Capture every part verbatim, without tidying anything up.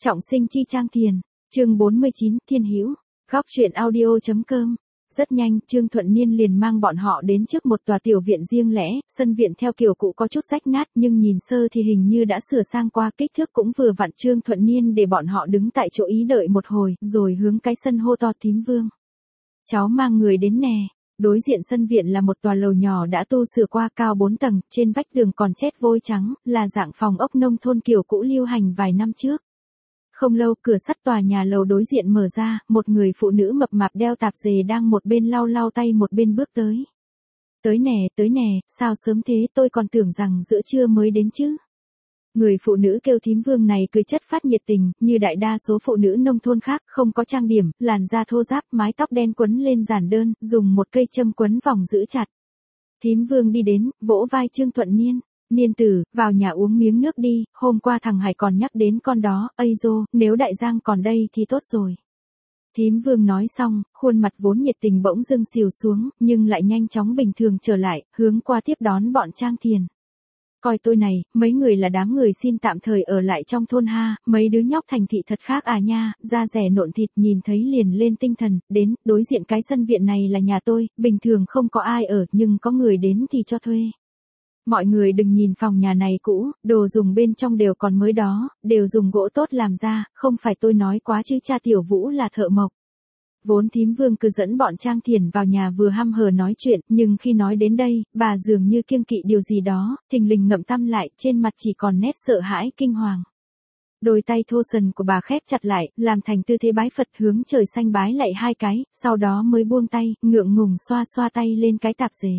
Trọng sinh chi Trang Thiền, chương bốn mươi chín, Thiên Hữu, góc truyện audio.com. Rất nhanh, Trương Thuận Niên liền mang bọn họ đến trước một tòa tiểu viện riêng lẻ, sân viện theo kiểu cũ có chút rách nát nhưng nhìn sơ thì hình như đã sửa sang qua, kích thước cũng vừa vặn. Trương Thuận Niên để bọn họ đứng tại chỗ ý đợi một hồi, rồi hướng cái sân hô to: Thím Vương, cháu mang người đến nè. Đối diện sân viện là một tòa lầu nhỏ đã tu sửa qua, cao bốn tầng, trên vách tường còn chét vôi trắng, là dạng phòng ốc nông thôn kiểu cũ lưu hành vài năm trước. Không lâu, cửa sắt tòa nhà lầu đối diện mở ra, một người phụ nữ mập mạp đeo tạp dề đang một bên lau lau tay một bên bước tới. Tới nè, tới nè, sao sớm thế, tôi còn tưởng rằng giữa trưa mới đến chứ. Người phụ nữ kêu Thím Vương này cười chất phát nhiệt tình, như đại đa số phụ nữ nông thôn khác, không có trang điểm, làn da thô ráp, mái tóc đen quấn lên giản đơn, dùng một cây châm quấn vòng giữ chặt. Thím Vương đi đến, vỗ vai Trương Thuận Niên. Niên tử, vào nhà uống miếng nước đi, hôm qua thằng Hải còn nhắc đến con đó, ây dô, nếu đại giang còn đây thì tốt rồi. Thím Vương nói xong, khuôn mặt vốn nhiệt tình bỗng dưng xìu xuống, nhưng lại nhanh chóng bình thường trở lại, hướng qua tiếp đón bọn Trang Thiền. Coi tôi này, mấy người là đám người xin tạm thời ở lại trong thôn ha, mấy đứa nhóc thành thị thật khác à nha, da rẻ nộn thịt, nhìn thấy liền lên tinh thần, đến, đối diện cái sân viện này là nhà tôi, bình thường không có ai ở, nhưng có người đến thì cho thuê. Mọi người đừng nhìn phòng nhà này cũ, đồ dùng bên trong đều còn mới đó, đều dùng gỗ tốt làm ra, không phải tôi nói quá chứ cha Tiểu Vũ là thợ mộc. Vốn Thím Vương cứ dẫn bọn Trang Thiền vào nhà vừa hăm hở nói chuyện, nhưng khi nói đến đây, bà dường như kiêng kỵ điều gì đó, thình lình ngậm tăm lại, trên mặt chỉ còn nét sợ hãi kinh hoàng. Đôi tay thô sần của bà khép chặt lại, làm thành tư thế bái Phật, hướng trời xanh bái lại hai cái, sau đó mới buông tay, ngượng ngùng xoa xoa tay lên cái tạp dề.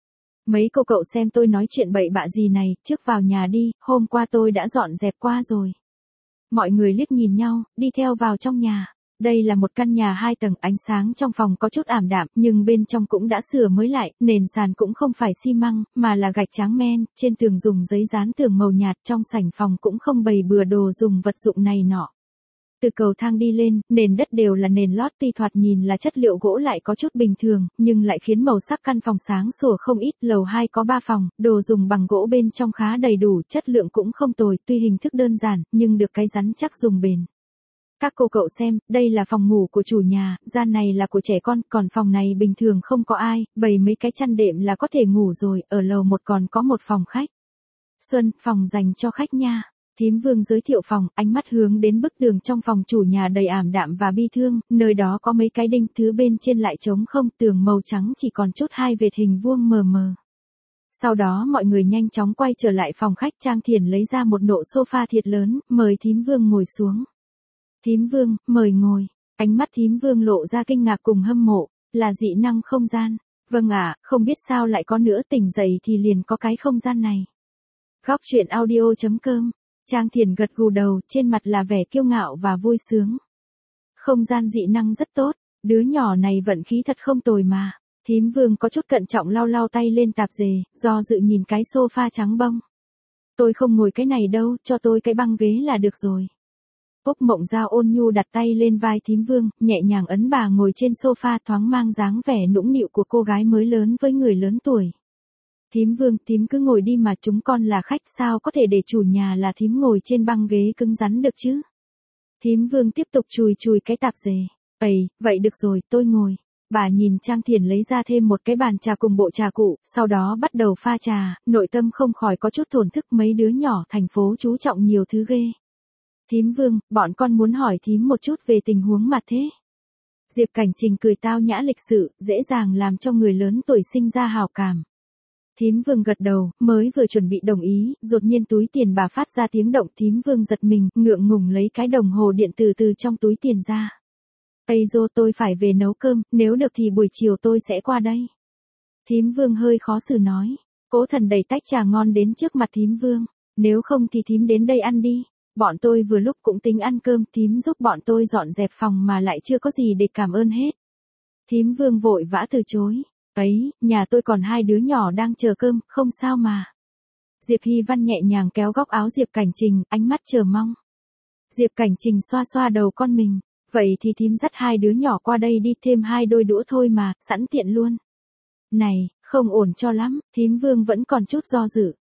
Mấy cô cậu xem tôi nói chuyện bậy bạ gì này, trước vào nhà đi, hôm qua tôi đã dọn dẹp qua rồi. Mọi người liếc nhìn nhau, đi theo vào trong nhà. Đây là một căn nhà hai tầng, ánh sáng trong phòng có chút ảm đạm, nhưng bên trong cũng đã sửa mới lại, nền sàn cũng không phải xi măng, mà là gạch trắng men, trên tường dùng giấy dán tường màu nhạt, trong sảnh phòng cũng không bày bừa đồ dùng vật dụng này nọ. Từ cầu thang đi lên, nền đất đều là nền lót, tuy thoạt nhìn là chất liệu gỗ lại có chút bình thường, nhưng lại khiến màu sắc căn phòng sáng sủa không ít. Lầu hai có ba phòng, đồ dùng bằng gỗ bên trong khá đầy đủ, chất lượng cũng không tồi, tuy hình thức đơn giản, nhưng được cái rắn chắc dùng bền. Các cô cậu xem, đây là phòng ngủ của chủ nhà, gian này là của trẻ con, còn phòng này bình thường không có ai, bày mấy cái chăn đệm là có thể ngủ rồi, ở lầu một còn có một phòng khách. Xuân, phòng dành cho khách nha. Thím Vương giới thiệu phòng, ánh mắt hướng đến bức tường trong phòng chủ nhà đầy ảm đạm và bi thương, nơi đó có mấy cái đinh, thứ bên trên lại trống không, tường màu trắng chỉ còn chút hai vệt hình vuông mờ mờ. Sau đó mọi người nhanh chóng quay trở lại phòng khách. Trang Thiền lấy ra một nộ sofa thiệt lớn, mời Thím Vương ngồi xuống. Thím Vương, mời ngồi. Ánh mắt Thím Vương lộ ra kinh ngạc cùng hâm mộ, là dị năng không gian. Vâng ạ, à, không biết sao lại có nữa, tỉnh dậy thì liền có cái không gian này. Góc truyện audio.com. Trang Thiền gật gù đầu, trên mặt là vẻ kiêu ngạo và vui sướng. Không gian dị năng rất tốt, đứa nhỏ này vận khí thật không tồi mà. Thím Vương có chút cẩn trọng lau lau tay lên tạp dề, do dự nhìn cái sofa trắng bông. Tôi không ngồi cái này đâu, cho tôi cái băng ghế là được rồi. Úc Mộng Giao ôn nhu đặt tay lên vai Thím Vương, nhẹ nhàng ấn bà ngồi trên sofa, thoáng mang dáng vẻ nũng nịu của cô gái mới lớn với người lớn tuổi. Thím Vương, thím cứ ngồi đi mà, chúng con là khách, sao có thể để chủ nhà là thím ngồi trên băng ghế cứng rắn được chứ? Thím Vương tiếp tục chùi chùi cái tạp dề. Ây, vậy được rồi, tôi ngồi. Bà nhìn Trang Thiền lấy ra thêm một cái bàn trà cùng bộ trà cụ, sau đó bắt đầu pha trà, nội tâm không khỏi có chút thổn thức, mấy đứa nhỏ thành phố chú trọng nhiều thứ ghê. Thím Vương, bọn con muốn hỏi thím một chút về tình huống mà thế. Diệp Cảnh Trình cười tao nhã lịch sự, dễ dàng làm cho người lớn tuổi sinh ra hào cảm. Thím Vương gật đầu, mới vừa chuẩn bị đồng ý, đột nhiên túi tiền bà phát ra tiếng động. Thím Vương giật mình, ngượng ngùng lấy cái đồng hồ điện tử từ trong túi tiền ra. Ây dô, tôi phải về nấu cơm, nếu được thì buổi chiều tôi sẽ qua đây. Thím Vương hơi khó xử nói. Cố Thần đẩy tách trà ngon đến trước mặt Thím Vương. Nếu không thì thím đến đây ăn đi. Bọn tôi vừa lúc cũng tính ăn cơm, thím giúp bọn tôi dọn dẹp phòng mà lại chưa có gì để cảm ơn hết. Thím Vương vội vã từ chối. Ấy, nhà tôi còn hai đứa nhỏ đang chờ cơm, không sao mà. Diệp Hy Văn nhẹ nhàng kéo góc áo Diệp Cảnh Trình, ánh mắt chờ mong. Diệp Cảnh Trình xoa xoa đầu con mình. Vậy thì thím dắt hai đứa nhỏ qua đây đi, thêm hai đôi đũa thôi mà, sẵn tiện luôn. Này, không ổn cho lắm, Thím Vương vẫn còn chút do dự.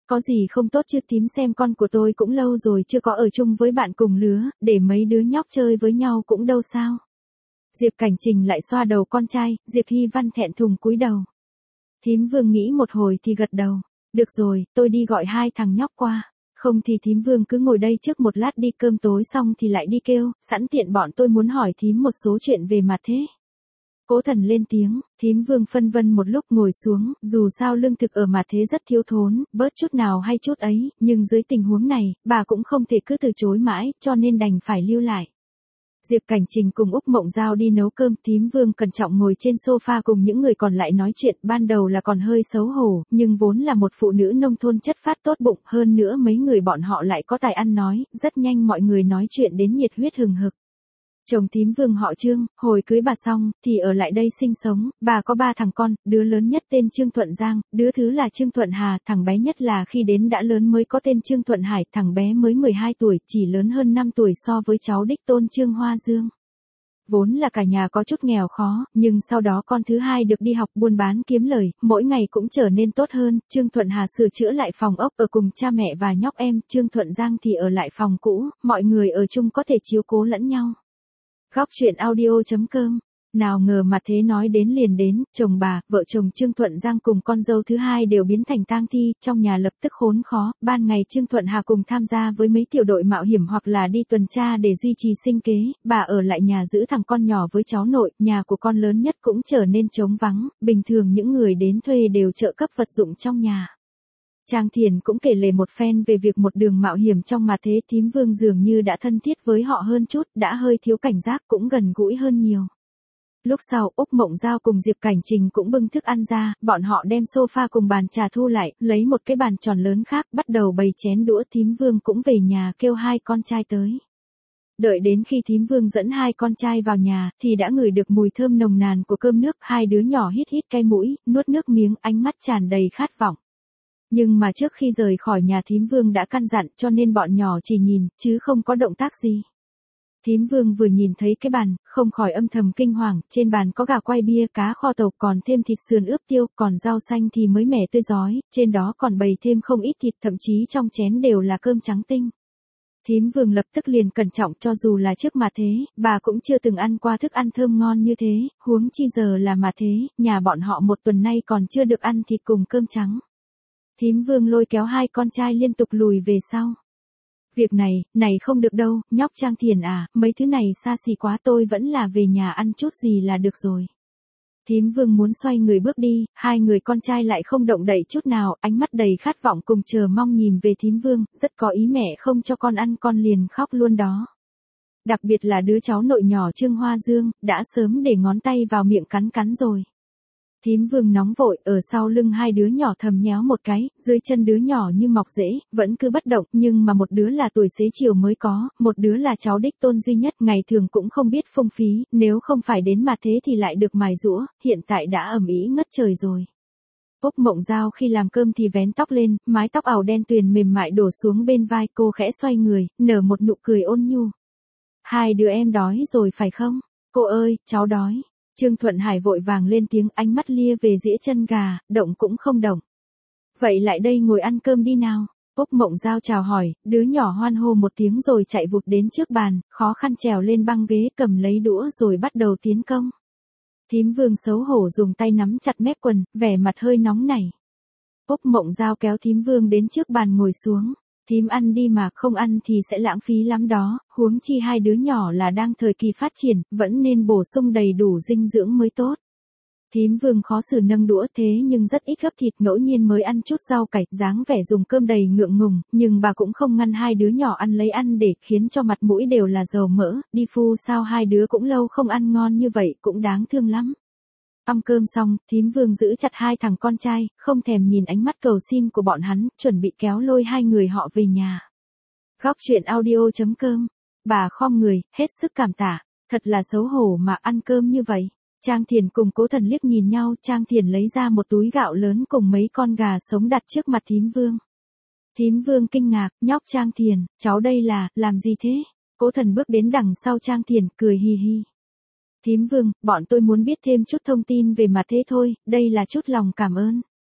Có gì không tốt chứ, thím xem con của tôi cũng lâu rồi chưa có ở chung với bạn cùng lứa, để mấy đứa nhóc chơi với nhau cũng đâu sao. Diệp Cảnh Trình lại xoa đầu con trai, Diệp Hy Văn thẹn thùng cúi đầu. Thím Vương nghĩ một hồi thì gật đầu. Được rồi, tôi đi gọi hai thằng nhóc qua. Không thì thím Vương cứ ngồi đây trước một lát đi, cơm tối xong thì lại đi kêu, sẵn tiện bọn tôi muốn hỏi thím một số chuyện về mặt thế. Cố Thần lên tiếng, thím Vương phân vân một lúc ngồi xuống, dù sao lương thực ở mặt thế rất thiếu thốn, bớt chút nào hay chút ấy, nhưng dưới tình huống này, bà cũng không thể cứ từ chối mãi, cho nên đành phải lưu lại. Diệp Cảnh Trình cùng Úc Mộng Giao đi nấu cơm, thím Vương cẩn trọng ngồi trên sofa cùng những người còn lại nói chuyện, ban đầu là còn hơi xấu hổ, nhưng vốn là một phụ nữ nông thôn chất phác tốt bụng, hơn nữa mấy người bọn họ lại có tài ăn nói, rất nhanh mọi người nói chuyện đến nhiệt huyết hừng hực. Chồng thím Vương họ Trương, hồi cưới bà xong, thì ở lại đây sinh sống, bà có ba thằng con, đứa lớn nhất tên Trương Thuận Giang, đứa thứ là Trương Thuận Hà, thằng bé nhất là khi đến đã lớn mới có tên Trương Thuận Hải, thằng bé mới mười hai tuổi, chỉ lớn hơn năm tuổi so với cháu đích tôn Trương Hoa Dương. Vốn là cả nhà có chút nghèo khó, nhưng sau đó con thứ hai được đi học buôn bán kiếm lời, mỗi ngày cũng trở nên tốt hơn, Trương Thuận Hà sửa chữa lại phòng ốc ở cùng cha mẹ và nhóc em, Trương Thuận Giang thì ở lại phòng cũ, mọi người ở chung có thể chiếu cố lẫn nhau. Góc truyện audio chấm com. Nào ngờ mà thế nói đến liền đến, chồng bà, vợ chồng Trương Thuận Giang cùng con dâu thứ hai đều biến thành tang thi, trong nhà lập tức khốn khó, ban ngày Trương Thuận Hà cùng tham gia với mấy tiểu đội mạo hiểm hoặc là đi tuần tra để duy trì sinh kế, bà ở lại nhà giữ thằng con nhỏ với cháu nội, nhà của con lớn nhất cũng trở nên trống vắng, bình thường những người đến thuê đều trợ cấp vật dụng trong nhà. Trang Thiền cũng kể lể một phen về việc một đường mạo hiểm trong mà thế, thím Vương dường như đã thân thiết với họ hơn chút, đã hơi thiếu cảnh giác cũng gần gũi hơn nhiều. Lúc sau, Úc Mộng Giao cùng Diệp Cảnh Trình cũng bưng thức ăn ra, bọn họ đem sofa cùng bàn trà thu lại, lấy một cái bàn tròn lớn khác, bắt đầu bày chén đũa, thím Vương cũng về nhà kêu hai con trai tới. Đợi đến khi thím Vương dẫn hai con trai vào nhà, thì đã ngửi được mùi thơm nồng nàn của cơm nước, hai đứa nhỏ hít hít cay mũi, nuốt nước miếng, ánh mắt tràn đầy khát vọng. Nhưng mà trước khi rời khỏi nhà thím Vương đã căn dặn, cho nên bọn nhỏ chỉ nhìn, chứ không có động tác gì. Thím Vương vừa nhìn thấy cái bàn, không khỏi âm thầm kinh hoàng, trên bàn có gà quay bia, cá kho tàu, còn thêm thịt sườn ướp tiêu, còn rau xanh thì mới mẻ tươi rói, trên đó còn bày thêm không ít thịt, thậm chí trong chén đều là cơm trắng tinh. Thím Vương lập tức liền cẩn trọng, cho dù là trước mà thế, bà cũng chưa từng ăn qua thức ăn thơm ngon như thế, huống chi giờ là mà thế, nhà bọn họ một tuần nay còn chưa được ăn thịt cùng cơm trắng. Thím Vương lôi kéo hai con trai liên tục lùi về sau. Việc này, này không được đâu, nhóc Trang Thiền à, mấy thứ này xa xỉ quá, tôi vẫn là về nhà ăn chút gì là được rồi. Thím Vương muốn xoay người bước đi, hai người con trai lại không động đậy chút nào, ánh mắt đầy khát vọng cùng chờ mong nhìn về thím Vương, rất có ý mẹ không cho con ăn con liền khóc luôn đó. Đặc biệt là đứa cháu nội nhỏ Trương Hoa Dương, đã sớm để ngón tay vào miệng cắn cắn rồi. Thím Vương nóng vội, ở sau lưng hai đứa nhỏ thầm nhéo một cái, dưới chân đứa nhỏ như mọc rễ, vẫn cứ bất động, nhưng mà một đứa là tuổi xế chiều mới có, một đứa là cháu đích tôn duy nhất, ngày thường cũng không biết phung phí, nếu không phải đến mà thế thì lại được mài giũa, hiện tại đã ầm ĩ ngất trời rồi. Úc Mộng Giao khi làm cơm thì vén tóc lên, mái tóc ảo đen tuyền mềm mại đổ xuống bên vai, cô khẽ xoay người, nở một nụ cười ôn nhu. Hai đứa em đói rồi phải không? Cô ơi, cháu đói. Trương Thuận Hải vội vàng lên tiếng, ánh mắt lia về dĩa chân gà, động cũng không động. Vậy lại đây ngồi ăn cơm đi nào. Úc Mộng Giao chào hỏi, đứa nhỏ hoan hô một tiếng rồi chạy vụt đến trước bàn, khó khăn trèo lên băng ghế, cầm lấy đũa rồi bắt đầu tiến công. Thím Vương xấu hổ dùng tay nắm chặt mép quần, vẻ mặt hơi nóng nảy. Úc Mộng Giao kéo thím Vương đến trước bàn ngồi xuống. Thím ăn đi mà, không ăn thì sẽ lãng phí lắm đó, huống chi hai đứa nhỏ là đang thời kỳ phát triển, vẫn nên bổ sung đầy đủ dinh dưỡng mới tốt. Thím Vương khó xử nâng đũa thế nhưng rất ít gấp thịt, ngẫu nhiên mới ăn chút rau cải, dáng vẻ dùng cơm đầy ngượng ngùng, nhưng bà cũng không ngăn hai đứa nhỏ ăn lấy ăn để khiến cho mặt mũi đều là dầu mỡ, đi phu sao hai đứa cũng lâu không ăn ngon như vậy, cũng đáng thương lắm. Ăn cơm xong, thím Vương giữ chặt hai thằng con trai, không thèm nhìn ánh mắt cầu xin của bọn hắn, chuẩn bị kéo lôi hai người họ về nhà. Góc truyện audio chấm com. Bà khom người, hết sức cảm tạ, thật là xấu hổ mà ăn cơm như vậy. Trang Thiền cùng Cố Thần liếc nhìn nhau, Trang Thiền lấy ra một túi gạo lớn cùng mấy con gà sống đặt trước mặt thím Vương. Thím Vương kinh ngạc, nhóc Trang Thiền, cháu đây là, làm gì thế? Cố Thần bước đến đằng sau Trang Thiền, cười hi hi. Thím Vương, bọn tôi muốn biết thêm chút thông tin về mặt thế thôi, đây là chút lòng cảm ơn.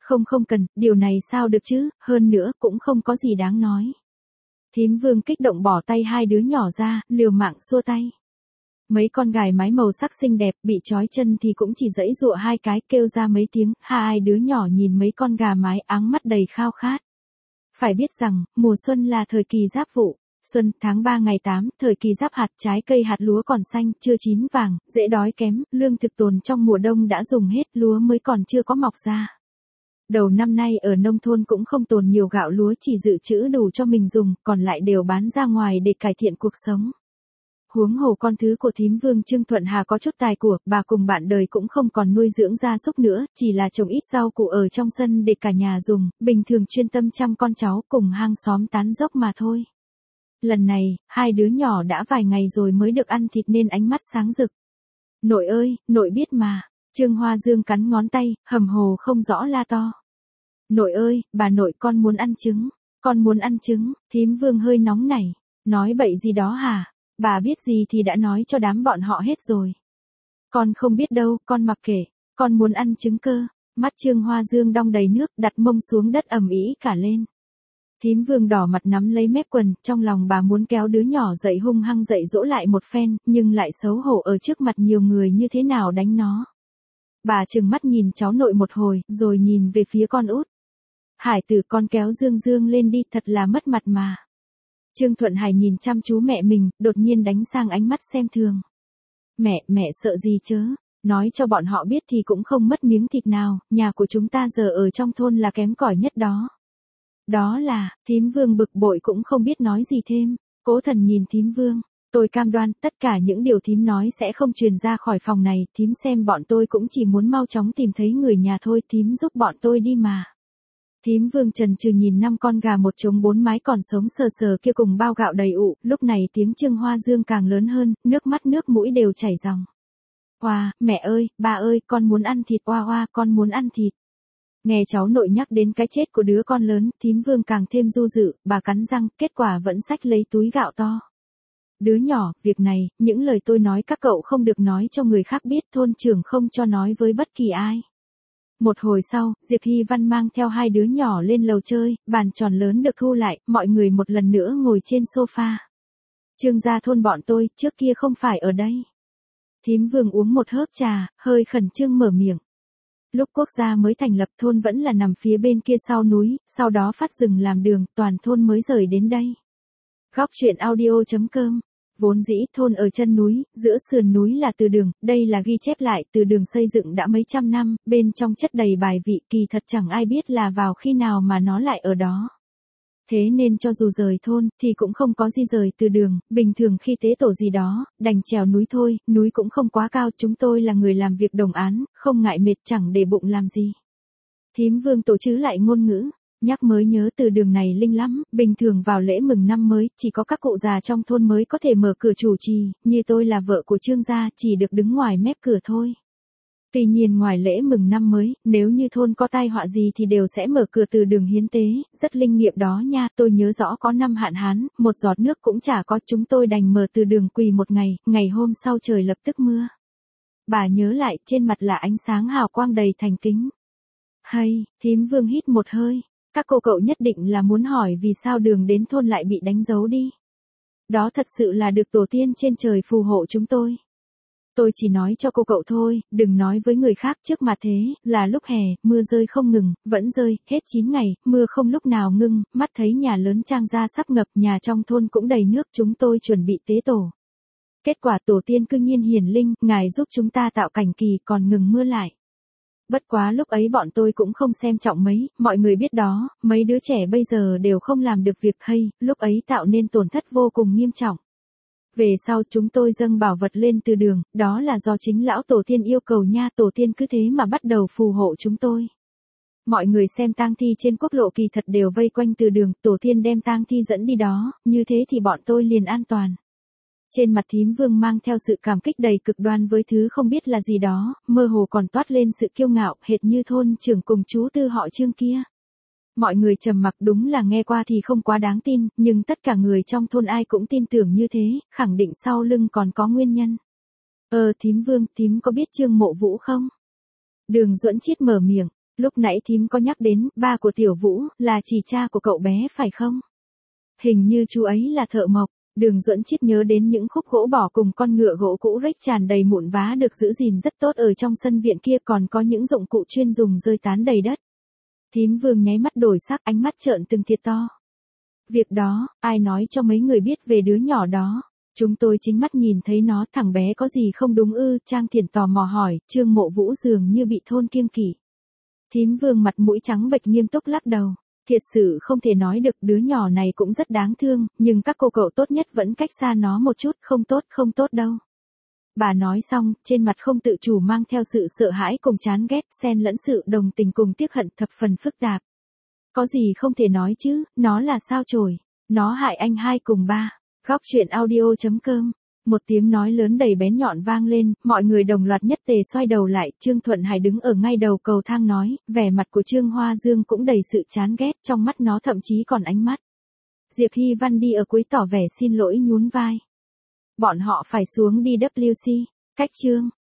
Không không cần, điều này sao được chứ, hơn nữa cũng không có gì đáng nói. Thím Vương kích động bỏ tay hai đứa nhỏ ra, liều mạng xua tay. Mấy con gài mái màu sắc xinh đẹp, bị trói chân thì cũng chỉ giãy giụa hai cái, kêu ra mấy tiếng, hai đứa nhỏ nhìn mấy con gà mái áng mắt đầy khao khát. Phải biết rằng, mùa xuân là thời kỳ giáp vụ. Xuân, tháng ba ngày tám, thời kỳ giáp hạt, trái cây hạt lúa còn xanh, chưa chín vàng, dễ đói kém, lương thực tồn trong mùa đông đã dùng hết, lúa mới còn chưa có mọc ra. Đầu năm nay ở nông thôn cũng không tồn nhiều gạo lúa, chỉ dự trữ đủ cho mình dùng, còn lại đều bán ra ngoài để cải thiện cuộc sống. Huống hồ con thứ của thím Vương Trương Thuận Hà có chút tài của, bà cùng bạn đời cũng không còn nuôi dưỡng gia súc nữa, chỉ là trồng ít rau củ ở trong sân để cả nhà dùng, bình thường chuyên tâm chăm con cháu cùng hang xóm tán dốc mà thôi. Lần này, hai đứa nhỏ đã vài ngày rồi mới được ăn thịt nên ánh mắt sáng rực. Nội ơi, nội biết mà. Trương Hoa Dương cắn ngón tay, hầm hồ không rõ la to. Nội ơi, bà nội con muốn ăn trứng, con muốn ăn trứng, thím Vương hơi nóng nảy. Nói bậy gì đó hả? Bà biết gì thì đã nói cho đám bọn họ hết rồi. Con không biết đâu, con mặc kệ, con muốn ăn trứng cơ. Mắt Trương Hoa Dương đong đầy nước, đặt mông xuống đất ầm ĩ cả lên. Thím Vương đỏ mặt nắm lấy mép quần, trong lòng bà muốn kéo đứa nhỏ dậy hung hăng dạy dỗ lại một phen, nhưng lại xấu hổ ở trước mặt nhiều người như thế nào đánh nó. Bà trừng mắt nhìn cháu nội một hồi, rồi nhìn về phía con út. Hải tử, con kéo Dương Dương lên đi, thật là mất mặt mà. Trương Thuận Hải nhìn chăm chú mẹ mình, đột nhiên đánh sang ánh mắt xem thường. Mẹ, mẹ sợ gì chớ, nói cho bọn họ biết thì cũng không mất miếng thịt nào, nhà của chúng ta giờ ở trong thôn là kém cỏi nhất đó. Đó là, thím Vương bực bội cũng không biết nói gì thêm. Cố Thần nhìn thím Vương, tôi cam đoan tất cả những điều thím nói sẽ không truyền ra khỏi phòng này, thím xem bọn tôi cũng chỉ muốn mau chóng tìm thấy người nhà thôi, thím giúp bọn tôi đi mà. Thím Vương chần chừ nhìn năm con gà một trống bốn mái còn sống sờ sờ kia cùng bao gạo đầy ụ, lúc này tiếng Trương Hoa Dương càng lớn hơn, nước mắt nước mũi đều chảy ròng. Oa, mẹ ơi, ba ơi, con muốn ăn thịt, oa oa, con muốn ăn thịt. Nghe cháu nội nhắc đến cái chết của đứa con lớn, thím Vương càng thêm du dự, bà cắn răng, kết quả vẫn xách lấy túi gạo to. Đứa nhỏ, việc này, những lời tôi nói các cậu không được nói cho người khác biết, thôn trưởng không cho nói với bất kỳ ai. Một hồi sau, Diệp Hy Văn mang theo hai đứa nhỏ lên lầu chơi, bàn tròn lớn được thu lại, mọi người một lần nữa ngồi trên sofa. Trương gia thôn bọn tôi, trước kia không phải ở đây. Thím Vương uống một hớp trà, hơi khẩn trương mở miệng. Lúc quốc gia mới thành lập thôn vẫn là nằm phía bên kia sau núi, sau đó phát rừng làm đường, toàn thôn mới rời đến đây. Góc truyện audio chấm com. Vốn dĩ thôn ở chân núi, giữa sườn núi là từ đường, đây là ghi chép lại, từ đường xây dựng đã mấy trăm năm, bên trong chất đầy bài vị, kỳ thật chẳng ai biết là vào khi nào mà nó lại ở đó. Thế nên cho dù rời thôn, thì cũng không có di rời từ đường, bình thường khi tế tổ gì đó, đành trèo núi thôi, núi cũng không quá cao, chúng tôi là người làm việc đồng án, không ngại mệt chẳng để bụng làm gì. Thím Vương tổ chứ lại ngôn ngữ. Nhắc mới nhớ từ đường này linh lắm, bình thường vào lễ mừng năm mới, chỉ có các cụ già trong thôn mới có thể mở cửa chủ trì, như tôi là vợ của Trương gia, chỉ được đứng ngoài mép cửa thôi. Tuy nhiên ngoài lễ mừng năm mới, nếu như thôn có tai họa gì thì đều sẽ mở cửa từ đường hiến tế, rất linh nghiệm đó nha, tôi nhớ rõ có năm hạn hán, một giọt nước cũng chả có, chúng tôi đành mở từ đường quỳ một ngày, ngày hôm sau trời lập tức mưa. Bà nhớ lại, trên mặt là ánh sáng hào quang đầy thành kính. Hay, thím Vương hít một hơi. Các cô cậu nhất định là muốn hỏi vì sao đường đến thôn lại bị đánh dấu đi. Đó thật sự là được tổ tiên trên trời phù hộ chúng tôi. Tôi chỉ nói cho cô cậu thôi, đừng nói với người khác trước mà thế, là lúc hè, mưa rơi không ngừng, vẫn rơi, hết chín ngày, mưa không lúc nào ngưng, mắt thấy nhà lớn Trang gia sắp ngập, nhà trong thôn cũng đầy nước, chúng tôi chuẩn bị tế tổ. Kết quả tổ tiên cư nhiên hiển linh, ngài giúp chúng ta tạo cảnh kỳ còn ngừng mưa lại. Bất quá lúc ấy bọn tôi cũng không xem trọng mấy, mọi người biết đó, mấy đứa trẻ bây giờ đều không làm được việc hay, lúc ấy tạo nên tổn thất vô cùng nghiêm trọng. Về sau chúng tôi dâng bảo vật lên từ đường, đó là do chính lão tổ tiên yêu cầu nha, tổ tiên cứ thế mà bắt đầu phù hộ chúng tôi. Mọi người xem tang thi trên quốc lộ kỳ thật đều vây quanh từ đường, tổ tiên đem tang thi dẫn đi đó, như thế thì bọn tôi liền an toàn. Trên mặt thím Vương mang theo sự cảm kích đầy cực đoan với thứ không biết là gì đó, mơ hồ còn toát lên sự kiêu ngạo, hệt như thôn trưởng cùng chú tư họ Trương kia. Mọi người trầm mặc, đúng là nghe qua thì không quá đáng tin, nhưng tất cả người trong thôn ai cũng tin tưởng như thế, khẳng định sau lưng còn có nguyên nhân. Ờ thím Vương, thím có biết Trương Mộ Vũ không? Đường Duẫn Chiết mở miệng, Lúc nãy thím có nhắc đến, ba của Tiểu Vũ, là chỉ cha của cậu bé phải không? Hình như chú ấy là thợ mộc. Đường Duẫn Chiết nhớ đến những khúc gỗ bỏ cùng con ngựa gỗ cũ rách tràn đầy mụn vá được giữ gìn rất tốt ở trong sân viện kia, còn có những dụng cụ chuyên dùng rơi tán đầy đất. Thím Vương nháy mắt đổi sắc, ánh mắt trợn từng thiệt to. Việc đó, ai nói cho mấy người biết về đứa nhỏ đó? Chúng tôi chính mắt nhìn thấy nó, thằng bé có gì không đúng ư? Trang Thiển tò mò hỏi, Trương Mộ Vũ dường như bị thôn kiêng kỵ. Thím Vương mặt mũi trắng bệch nghiêm túc lắc đầu. Thiệt sự không thể nói được, đứa nhỏ này cũng rất đáng thương, nhưng các cô cậu tốt nhất vẫn cách xa nó một chút, không tốt không tốt đâu. Bà nói xong, trên mặt không tự chủ mang theo sự sợ hãi cùng chán ghét, xen lẫn sự đồng tình cùng tiếc hận thập phần phức tạp. Có gì không thể nói chứ, nó là sao chổi, nó hại anh hai cùng ba. Góc truyện audio chấm com. Một tiếng nói lớn đầy bén nhọn vang lên, mọi người đồng loạt nhất tề xoay đầu lại, Trương Thuận Hải đứng ở ngay đầu cầu thang nói, vẻ mặt của Trương Hoa Dương cũng đầy sự chán ghét, trong mắt nó thậm chí còn ánh mắt. Diệp Hy Văn đi ở cuối tỏ vẻ xin lỗi nhún vai. Bọn họ phải xuống đi vê kép xê, cách Trương